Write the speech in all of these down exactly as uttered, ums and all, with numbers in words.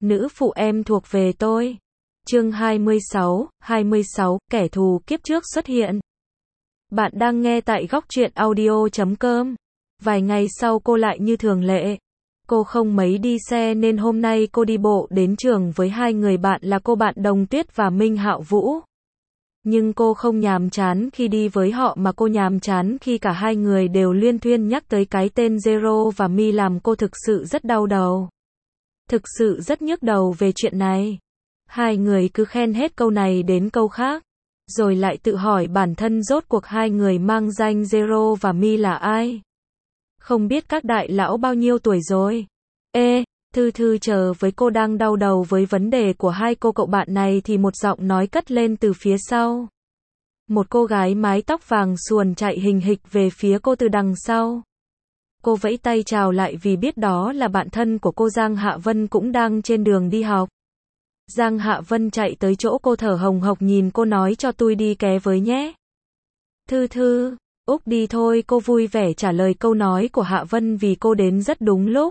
Nữ phụ em thuộc về tôi. Chương hai mươi sáu, hai mươi sáu, kẻ thù kiếp trước xuất hiện. Bạn đang nghe tại góc truyện audio chấm com. Vài ngày sau cô lại như thường lệ. Cô không mấy đi xe nên hôm nay cô đi bộ đến trường với hai người bạn là cô bạn Đồng Tuyết và Minh Hạo Vũ. Nhưng cô không nhàm chán khi đi với họ mà cô nhàm chán khi cả hai người đều luyên thuyên nhắc tới cái tên Zero và Mi làm cô thực sự rất đau đầu. Thực sự rất nhức đầu về chuyện này. Hai người cứ khen hết câu này đến câu khác. Rồi lại tự hỏi bản thân rốt cuộc hai người mang danh Zero và Mi là ai? Không biết các đại lão bao nhiêu tuổi rồi? Ê, Thư Thư chờ với cô đang đau đầu với vấn đề của hai cô cậu bạn này thì một giọng nói cất lên từ phía sau. Một cô gái mái tóc vàng suồn chạy hình hịch về phía cô từ đằng sau. Cô vẫy tay chào lại vì biết đó là bạn thân của cô Giang Hạ Vân cũng đang trên đường đi học. Giang Hạ Vân chạy tới chỗ cô thở hồng hộc nhìn cô nói cho tôi đi ké với nhé. Thư Thư, Úc đi thôi, cô vui vẻ trả lời câu nói của Hạ Vân vì cô đến rất đúng lúc.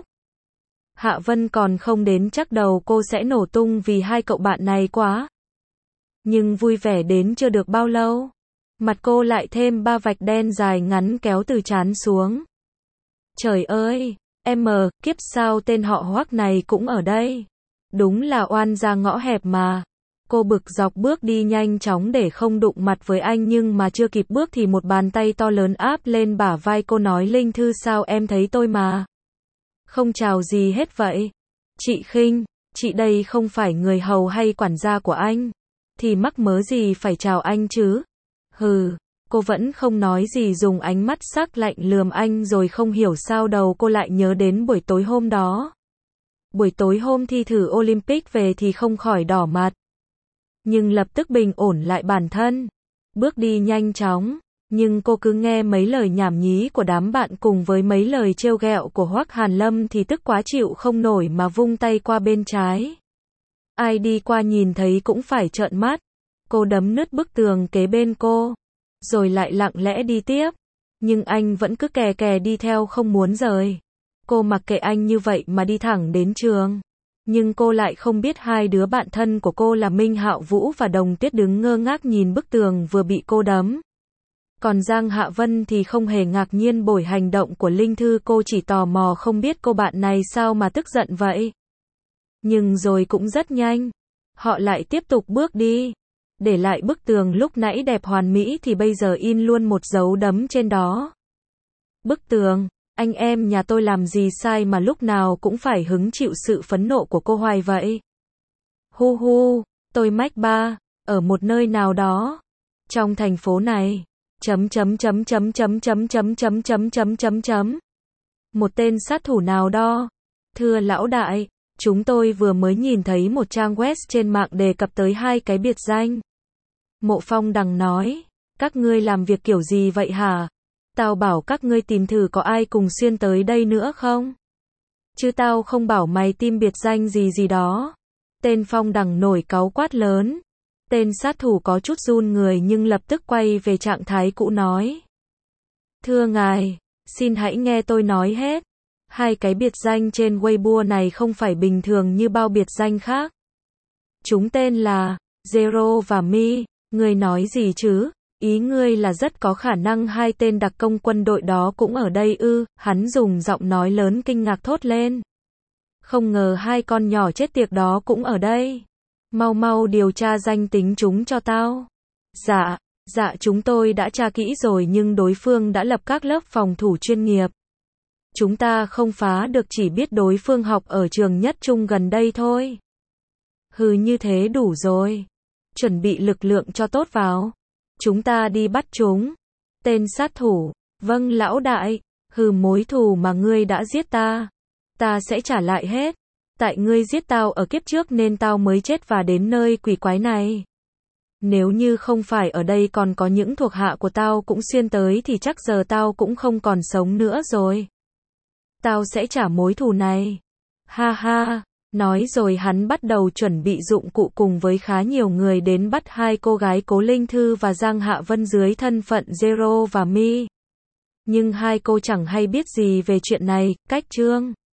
Hạ Vân còn không đến chắc đầu cô sẽ nổ tung vì hai cậu bạn này quá. Nhưng vui vẻ đến chưa được bao lâu. Mặt cô lại thêm ba vạch đen dài ngắn kéo từ trán xuống. Trời ơi, em mờ, kiếp sao tên họ Hoắc này cũng ở đây. Đúng là oan ra ngõ hẹp mà. Cô bực dọc bước đi nhanh chóng để không đụng mặt với anh nhưng mà chưa kịp bước thì một bàn tay to lớn áp lên bả vai cô nói Linh Thư sao em thấy tôi mà. Không chào gì hết vậy. Chị Khinh, chị đây không phải người hầu hay quản gia của anh. Thì mắc mớ gì phải chào anh chứ. Hừ, cô vẫn không nói gì dùng ánh mắt sắc lạnh lườm anh rồi không hiểu sao đầu cô lại nhớ đến buổi tối hôm đó. Buổi tối hôm thi thử Olympic về thì không khỏi đỏ mặt. Nhưng lập tức bình ổn lại bản thân. Bước đi nhanh chóng. Nhưng cô cứ nghe mấy lời nhảm nhí của đám bạn cùng với mấy lời trêu ghẹo của Hoắc Hàn Lâm thì tức quá chịu không nổi mà vung tay qua bên trái. Ai đi qua nhìn thấy cũng phải trợn mắt. Cô đấm nứt bức tường kế bên cô. Rồi lại lặng lẽ đi tiếp. Nhưng anh vẫn cứ kè kè đi theo không muốn rời. Cô mặc kệ anh như vậy mà đi thẳng đến trường. Nhưng cô lại không biết hai đứa bạn thân của cô là Minh Hạo Vũ và Đồng Tuyết đứng ngơ ngác nhìn bức tường vừa bị cô đấm. Còn Giang Hạ Vân thì không hề ngạc nhiên bởi hành động của Linh Thư, cô chỉ tò mò không biết cô bạn này sao mà tức giận vậy. Nhưng rồi cũng rất nhanh. Họ lại tiếp tục bước đi. Để lại bức tường lúc nãy đẹp hoàn mỹ thì bây giờ in luôn một dấu đấm trên đó. Bức tường, anh em nhà tôi làm gì sai mà lúc nào cũng phải hứng chịu sự phẫn nộ của cô hoài vậy. Hu hu, tôi mách ba, ở một nơi nào đó. Trong thành phố này. Chấm chấm chấm chấm chấm chấm chấm chấm chấm chấm chấm chấm. Một tên sát thủ nào đó. Thưa lão đại, chúng tôi vừa mới nhìn thấy một trang web trên mạng đề cập tới hai cái biệt danh. Mộ Phong Đằng nói, các ngươi làm việc kiểu gì vậy hả? Tao bảo các ngươi tìm thử có ai cùng xuyên tới đây nữa không? Chứ tao không bảo mày tìm biệt danh gì gì đó. Tên Phong Đằng nổi cáu quát lớn. Tên sát thủ có chút run người nhưng lập tức quay về trạng thái cũ nói. Thưa ngài, xin hãy nghe tôi nói hết. Hai cái biệt danh trên Weibo này không phải bình thường như bao biệt danh khác. Chúng tên là Zero và Mi. Ngươi nói gì chứ? Ý ngươi là rất có khả năng hai tên đặc công quân đội đó cũng ở đây ư? Hắn dùng giọng nói lớn kinh ngạc thốt lên. Không ngờ hai con nhỏ chết tiệt đó cũng ở đây. Mau mau điều tra danh tính chúng cho tao. Dạ, dạ chúng tôi đã tra kỹ rồi nhưng đối phương đã lập các lớp phòng thủ chuyên nghiệp. Chúng ta không phá được, chỉ biết đối phương học ở trường nhất trung gần đây thôi. Hừ, như thế đủ rồi. Chuẩn bị lực lượng cho tốt vào. Chúng ta đi bắt chúng. Tên sát thủ, vâng lão đại. Hừ, mối thù mà ngươi đã giết ta, ta sẽ trả lại hết. Tại ngươi giết tao ở kiếp trước nên tao mới chết và đến nơi quỷ quái này. Nếu như không phải ở đây còn có những thuộc hạ của tao cũng xuyên tới thì chắc giờ tao cũng không còn sống nữa rồi. Tao sẽ trả mối thù này. Ha ha, nói rồi hắn bắt đầu chuẩn bị dụng cụ cùng với khá nhiều người đến bắt hai cô gái Cố Linh Thư và Giang Hạ Vân dưới thân phận Zero và Mi. Nhưng hai cô chẳng hay biết gì về chuyện này, cách chương.